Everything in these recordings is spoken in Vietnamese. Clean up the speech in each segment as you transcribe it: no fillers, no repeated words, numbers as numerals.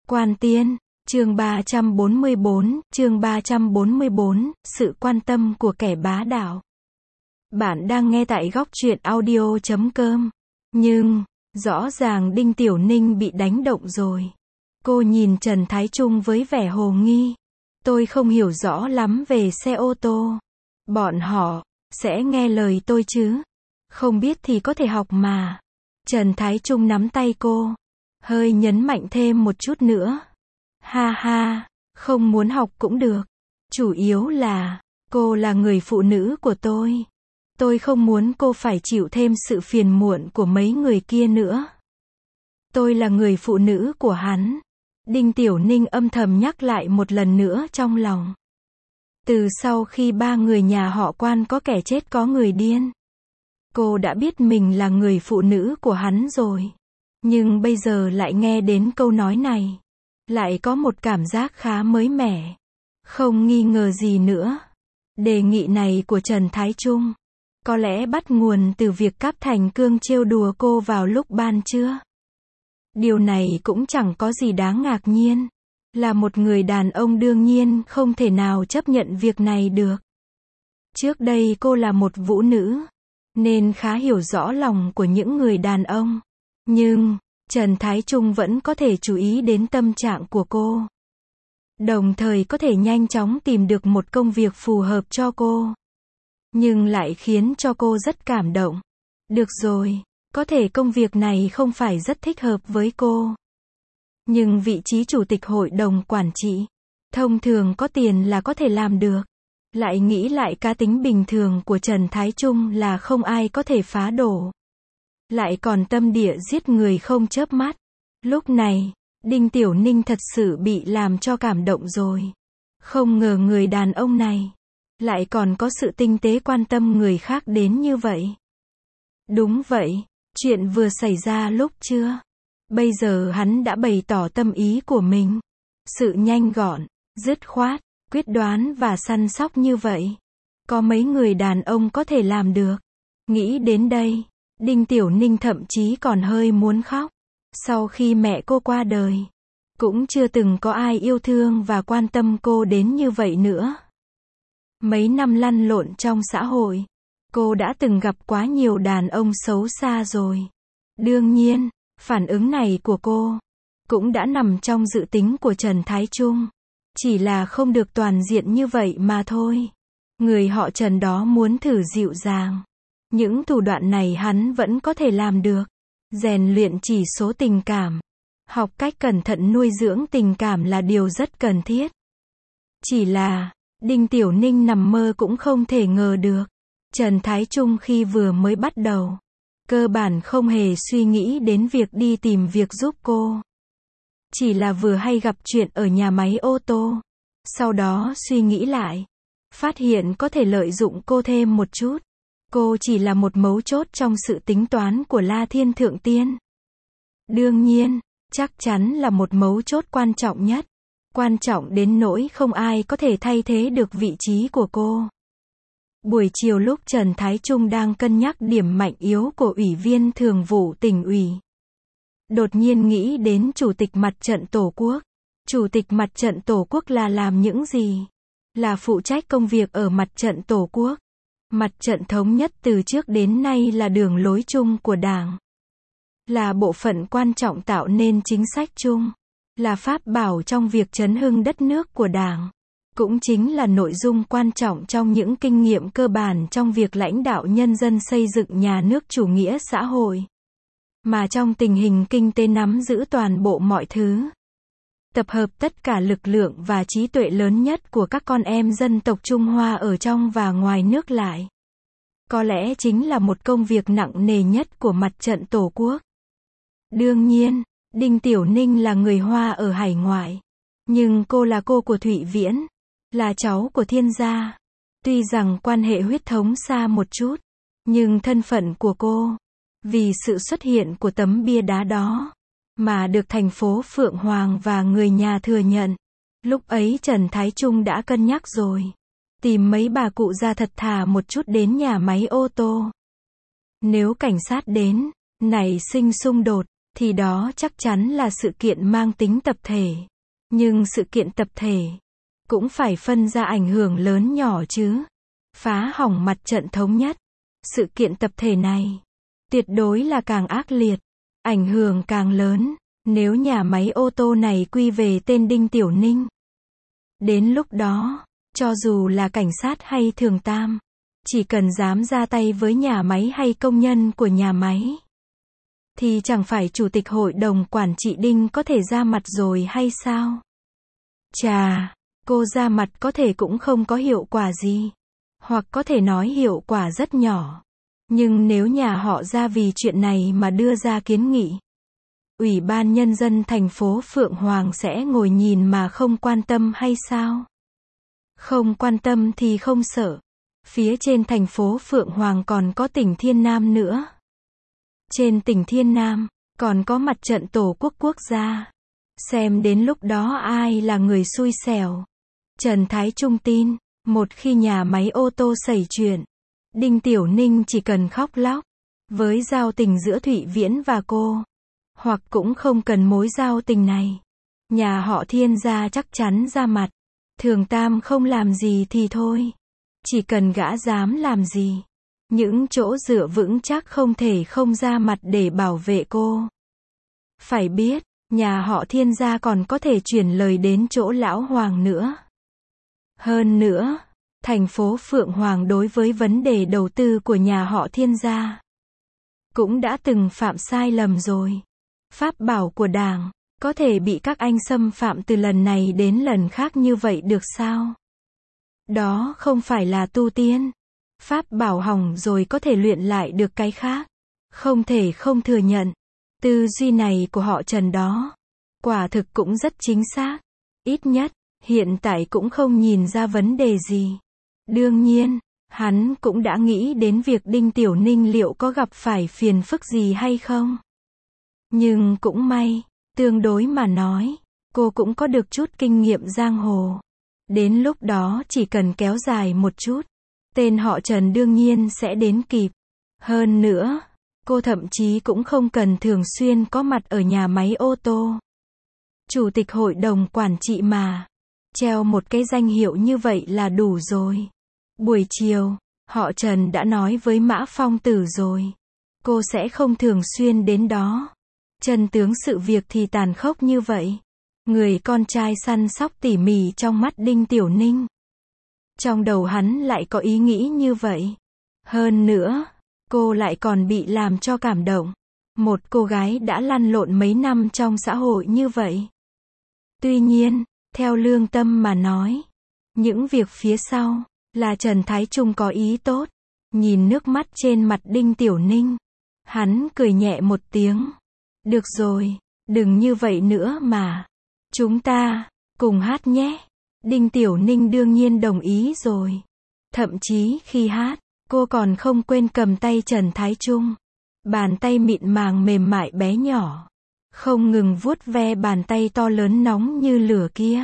Quan Tiên, chương 344, sự quan tâm của kẻ bá đạo. Bạn đang nghe tại góc truyện audio.com. Nhưng, rõ ràng Đinh Tiểu Ninh bị đánh động rồi. Cô nhìn Trần Thái Trung với vẻ hồ nghi. Tôi không hiểu rõ lắm về xe ô tô. Bọn họ sẽ nghe lời tôi chứ? Không biết thì có thể học mà. Trần Thái Trung nắm tay cô, hơi nhấn mạnh thêm một chút nữa. Ha ha, không muốn học cũng được. Chủ yếu là, cô là người phụ nữ của tôi. Tôi không muốn cô phải chịu thêm sự phiền muộn của mấy người kia nữa. Tôi là người phụ nữ của hắn. Đinh Tiểu Ninh âm thầm nhắc lại một lần nữa trong lòng. Từ sau khi ba người nhà họ Quan có kẻ chết có người điên, cô đã biết mình là người phụ nữ của hắn rồi. Nhưng bây giờ lại nghe đến câu nói này, lại có một cảm giác khá mới mẻ. Không nghi ngờ gì nữa, đề nghị này của Trần Thái Trung có lẽ bắt nguồn từ việc Cáp Thành Cương trêu đùa cô vào lúc ban trưa. Điều này cũng chẳng có gì đáng ngạc nhiên. Là một người đàn ông đương nhiên không thể nào chấp nhận việc này được. Trước đây cô là một vũ nữ, nên khá hiểu rõ lòng của những người đàn ông. Nhưng, Trần Thái Trung vẫn có thể chú ý đến tâm trạng của cô. Đồng thời có thể nhanh chóng tìm được một công việc phù hợp cho cô. Nhưng lại khiến cho cô rất cảm động. Được rồi, có thể công việc này không phải rất thích hợp với cô. Nhưng vị trí chủ tịch hội đồng quản trị, thông thường có tiền là có thể làm được. Lại nghĩ lại cá tính bình thường của Trần Thái Trung là không ai có thể phá đổ. Lại còn tâm địa giết người không chớp mắt. Lúc này, Đinh Tiểu Ninh thật sự bị làm cho cảm động rồi. Không ngờ người đàn ông này lại còn có sự tinh tế quan tâm người khác đến như vậy. Đúng vậy, chuyện vừa xảy ra lúc trưa. Bây giờ hắn đã bày tỏ tâm ý của mình. Sự nhanh gọn, dứt khoát, quyết đoán và săn sóc như vậy, có mấy người đàn ông có thể làm được. Nghĩ đến đây, Đinh Tiểu Ninh thậm chí còn hơi muốn khóc. Sau khi mẹ cô qua đời, cũng chưa từng có ai yêu thương và quan tâm cô đến như vậy nữa. Mấy năm lăn lộn trong xã hội, cô đã từng gặp quá nhiều đàn ông xấu xa rồi. Đương nhiên, phản ứng này của cô cũng đã nằm trong dự tính của Trần Thái Trung. Chỉ là không được toàn diện như vậy mà thôi. Người họ Trần đó muốn thử dịu dàng. Những thủ đoạn này hắn vẫn có thể làm được. Rèn luyện chỉ số tình cảm. Học cách cẩn thận nuôi dưỡng tình cảm là điều rất cần thiết. Chỉ là, Đinh Tiểu Ninh nằm mơ cũng không thể ngờ được. Trần Thái Trung khi vừa mới bắt đầu, cơ bản không hề suy nghĩ đến việc đi tìm việc giúp cô. Chỉ là vừa hay gặp chuyện ở nhà máy ô tô. Sau đó suy nghĩ lại, phát hiện có thể lợi dụng cô thêm một chút. Cô chỉ là một mấu chốt trong sự tính toán của La Thiên Thượng Tiên. Đương nhiên, chắc chắn là một mấu chốt quan trọng nhất. Quan trọng đến nỗi không ai có thể thay thế được vị trí của cô. Buổi chiều lúc Trần Thái Trung đang cân nhắc điểm mạnh yếu của Ủy viên Thường vụ Tỉnh ủy, đột nhiên nghĩ đến Chủ tịch Mặt trận Tổ quốc. Chủ tịch Mặt trận Tổ quốc là làm những gì? Là phụ trách công việc ở Mặt trận Tổ quốc. Mặt trận thống nhất từ trước đến nay là đường lối chung của Đảng. Là bộ phận quan trọng tạo nên chính sách chung. Là pháp bảo trong việc chấn hưng đất nước của Đảng. Cũng chính là nội dung quan trọng trong những kinh nghiệm cơ bản trong việc lãnh đạo nhân dân xây dựng nhà nước chủ nghĩa xã hội. Mà trong tình hình kinh tế nắm giữ toàn bộ mọi thứ. Tập hợp tất cả lực lượng và trí tuệ lớn nhất của các con em dân tộc Trung Hoa ở trong và ngoài nước lại. Có lẽ chính là một công việc nặng nề nhất của Mặt trận Tổ quốc. Đương nhiên, Đinh Tiểu Ninh là người Hoa ở hải ngoại. Nhưng cô là cô của Thụy Viễn. Là cháu của Thiên gia. Tuy rằng quan hệ huyết thống xa một chút, nhưng thân phận của cô, vì sự xuất hiện của tấm bia đá đó, mà được thành phố Phượng Hoàng và người nhà thừa nhận. Lúc ấy Trần Thái Trung đã cân nhắc rồi. Tìm mấy bà cụ già thật thà một chút đến nhà máy ô tô. Nếu cảnh sát đến, nảy sinh xung đột, thì đó chắc chắn là sự kiện mang tính tập thể. Nhưng sự kiện tập thể cũng phải phân ra ảnh hưởng lớn nhỏ chứ. Phá hỏng mặt trận thống nhất. Sự kiện tập thể này tuyệt đối là càng ác liệt, ảnh hưởng càng lớn, nếu nhà máy ô tô này quy về tên Đinh Tiểu Ninh. Đến lúc đó, cho dù là cảnh sát hay thường tam, chỉ cần dám ra tay với nhà máy hay công nhân của nhà máy, thì chẳng phải chủ tịch hội đồng quản trị Đinh có thể ra mặt rồi hay sao? Chà, cô ra mặt có thể cũng không có hiệu quả gì. Hoặc có thể nói hiệu quả rất nhỏ. Nhưng nếu nhà họ ra vì chuyện này mà đưa ra kiến nghị, Ủy ban Nhân dân thành phố Phượng Hoàng sẽ ngồi nhìn mà không quan tâm hay sao? Không quan tâm thì không sợ. Phía trên thành phố Phượng Hoàng còn có tỉnh Thiên Nam nữa. Trên tỉnh Thiên Nam, còn có mặt trận Tổ quốc quốc gia. Xem đến lúc đó ai là người xui xẻo. Trần Thái Trung tin, một khi nhà máy ô tô xảy chuyện, Đinh Tiểu Ninh chỉ cần khóc lóc. Với giao tình giữa Thụy Viễn và cô, hoặc cũng không cần mối giao tình này, nhà họ Thiên gia chắc chắn ra mặt. Thường Tam không làm gì thì thôi. Chỉ cần gã dám làm gì, những chỗ dựa vững chắc không thể không ra mặt để bảo vệ cô. Phải biết, nhà họ Thiên gia còn có thể chuyển lời đến chỗ lão Hoàng nữa. Hơn nữa, thành phố Phượng Hoàng đối với vấn đề đầu tư của nhà họ Thiên gia cũng đã từng phạm sai lầm rồi. Pháp bảo của Đảng có thể bị các anh xâm phạm từ lần này đến lần khác như vậy được sao? Đó không phải là tu tiên. Pháp bảo hỏng rồi có thể luyện lại được cái khác. Không thể không thừa nhận. Tư duy này của họ Trần đó, quả thực cũng rất chính xác. Ít nhất, hiện tại cũng không nhìn ra vấn đề gì. Đương nhiên, hắn cũng đã nghĩ đến việc Đinh Tiểu Ninh liệu có gặp phải phiền phức gì hay không. Nhưng cũng may, tương đối mà nói, cô cũng có được chút kinh nghiệm giang hồ. Đến lúc đó chỉ cần kéo dài một chút, tên họ Trần đương nhiên sẽ đến kịp. Hơn nữa, cô thậm chí cũng không cần thường xuyên có mặt ở nhà máy ô tô. Chủ tịch hội đồng quản trị mà, treo một cái danh hiệu như vậy là đủ rồi. Buổi chiều, họ Trần đã nói với Mã Phong Tử rồi. Cô sẽ không thường xuyên đến đó. Chân tướng sự việc thì tàn khốc như vậy. Người con trai săn sóc tỉ mỉ trong mắt Đinh Tiểu Ninh. Trong đầu hắn lại có ý nghĩ như vậy. Hơn nữa, cô lại còn bị làm cho cảm động. Một cô gái đã lăn lộn mấy năm trong xã hội như vậy. Tuy nhiên, theo lương tâm mà nói, những việc phía sau, là Trần Thái Trung có ý tốt. Nhìn nước mắt trên mặt Đinh Tiểu Ninh, hắn cười nhẹ một tiếng. Được rồi, đừng như vậy nữa mà. Chúng ta, cùng hát nhé. Đinh Tiểu Ninh đương nhiên đồng ý rồi. Thậm chí khi hát, cô còn không quên cầm tay Trần Thái Trung. Bàn tay mịn màng mềm mại bé nhỏ. Không ngừng vuốt ve bàn tay to lớn nóng như lửa kia.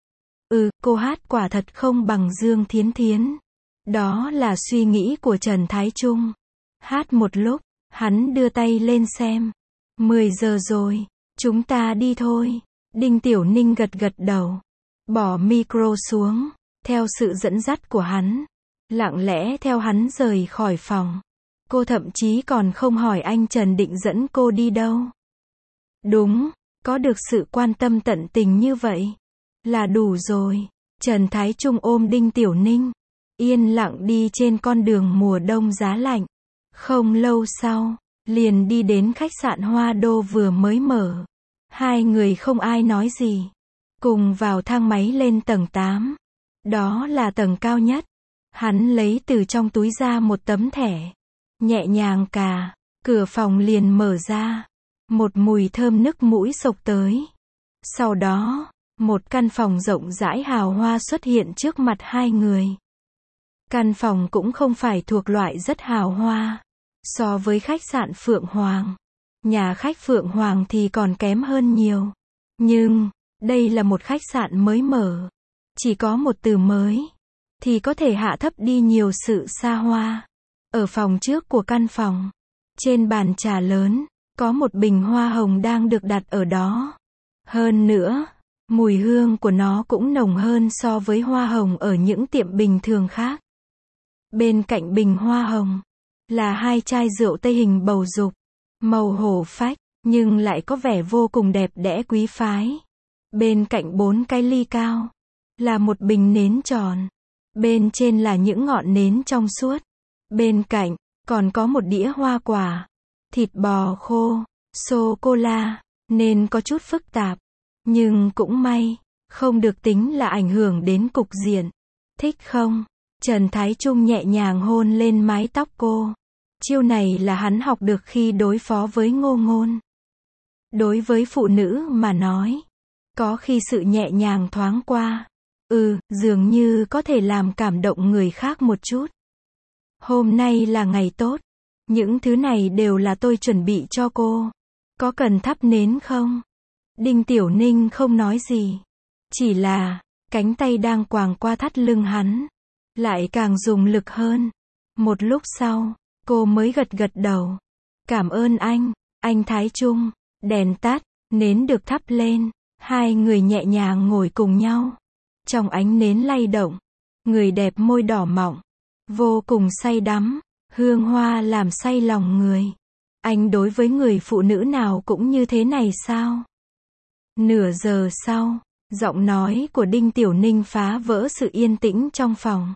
Cô hát quả thật không bằng Dương Thiến Thiến. Đó là suy nghĩ của Trần Thái Trung. Hát một lúc, hắn đưa tay lên xem. 10 giờ rồi, chúng ta đi thôi. Đinh Tiểu Ninh gật gật đầu. Bỏ micro xuống, theo sự dẫn dắt của hắn. Lặng lẽ theo hắn rời khỏi phòng. Cô thậm chí còn không hỏi anh Trần định dẫn cô đi đâu. Đúng, có được sự quan tâm tận tình như vậy là đủ rồi. Trần Thái Trung ôm Đinh Tiểu Ninh, yên lặng đi trên con đường mùa đông giá lạnh. Không lâu sau, liền đi đến khách sạn Hoa Đô vừa mới mở. Hai người không ai nói gì. Cùng vào thang máy lên tầng 8. Đó là tầng cao nhất. Hắn lấy từ trong túi ra một tấm thẻ. Nhẹ nhàng cà, cửa phòng liền mở ra. Một mùi thơm nức mũi xộc tới. Sau đó, một căn phòng rộng rãi hào hoa xuất hiện trước mặt hai người. Căn phòng cũng không phải thuộc loại rất hào hoa. So với khách sạn Phượng Hoàng, nhà khách Phượng Hoàng thì còn kém hơn nhiều. Nhưng, đây là một khách sạn mới mở. Chỉ có một từ mới, thì có thể hạ thấp đi nhiều sự xa hoa. Ở phòng trước của căn phòng, trên bàn trà lớn, Có một bình hoa hồng đang được đặt ở đó. Hơn nữa, mùi hương của nó cũng nồng hơn so với hoa hồng ở những tiệm bình thường khác. Bên cạnh bình hoa hồng là 2 chai rượu Tây hình bầu dục, màu hổ phách, nhưng lại có vẻ vô cùng đẹp đẽ quý phái. Bên cạnh 4 cái ly cao là một bình nến tròn. Bên trên là những ngọn nến trong suốt. Bên cạnh còn có một đĩa hoa quả, thịt bò khô, sô-cô-la, nên có chút phức tạp. Nhưng cũng may, không được tính là ảnh hưởng đến cục diện. Thích không? Trần Thái Trung nhẹ nhàng hôn lên mái tóc cô. Chiêu này là hắn học được khi đối phó với Ngô Ngôn. Đối với phụ nữ mà nói, có khi sự nhẹ nhàng thoáng qua, dường như có thể làm cảm động người khác một chút. Hôm nay là ngày tốt. Những thứ này đều là tôi chuẩn bị cho cô. Có cần thắp nến không? Đinh Tiểu Ninh không nói gì. Chỉ là, cánh tay đang quàng qua thắt lưng hắn, lại càng dùng lực hơn. Một lúc sau, cô mới gật gật đầu. Cảm ơn anh Thái Trung. Đèn tắt, nến được thắp lên. Hai người nhẹ nhàng ngồi cùng nhau. Trong ánh nến lay động, người đẹp môi đỏ mọng, vô cùng say đắm, hương hoa làm say lòng người. Anh đối với người phụ nữ nào cũng như thế này sao? Nửa giờ sau, giọng nói của Đinh Tiểu Ninh phá vỡ sự yên tĩnh trong phòng.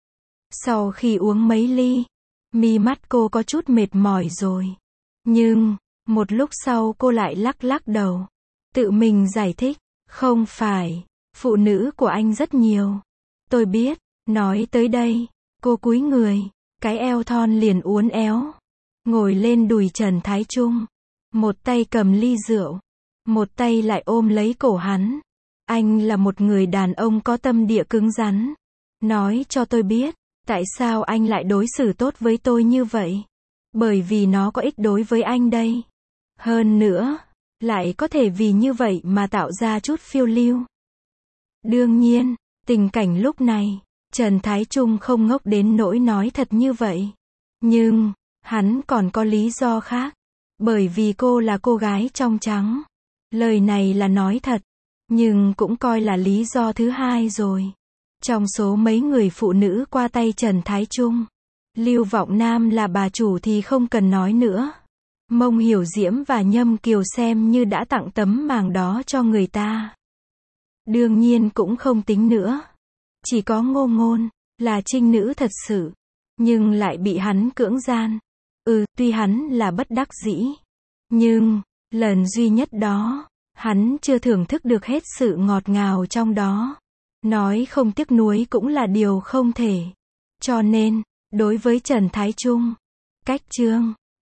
Sau khi uống mấy ly, mi mắt cô có chút mệt mỏi rồi. Nhưng, một lúc sau cô lại lắc lắc đầu. Tự mình giải thích, không phải, phụ nữ của anh rất nhiều. Tôi biết, nói tới đây, cô cúi người, cái eo thon liền uốn éo, ngồi lên đùi Trần Thái Trung. Một tay cầm ly rượu, một tay lại ôm lấy cổ hắn. Anh là một người đàn ông có tâm địa cứng rắn. Nói cho tôi biết, tại sao anh lại đối xử tốt với tôi như vậy? Bởi vì nó có ích đối với anh đây. Hơn nữa, lại có thể vì như vậy mà tạo ra chút phiêu lưu. Đương nhiên, tình cảnh lúc này, Trần Thái Trung không ngốc đến nỗi nói thật như vậy. Nhưng, hắn còn có lý do khác. Bởi vì cô là cô gái trong trắng. Lời này là nói thật, nhưng cũng coi là lý do thứ hai rồi. Trong số mấy người phụ nữ qua tay Trần Thái Trung, Lưu Vọng Nam là bà chủ thì không cần nói nữa. Mông Hiểu Diễm và Nhâm Kiều xem như đã tặng tấm màng đó cho người ta. Đương nhiên cũng không tính nữa. Chỉ có Ngô Ngôn, là trinh nữ thật sự, nhưng lại bị hắn cưỡng gian. Tuy hắn là bất đắc dĩ, nhưng, lần duy nhất đó, hắn chưa thưởng thức được hết sự ngọt ngào trong đó. Nói không tiếc nuối cũng là điều không thể. Cho nên, đối với Trần Thái Trung, cách chương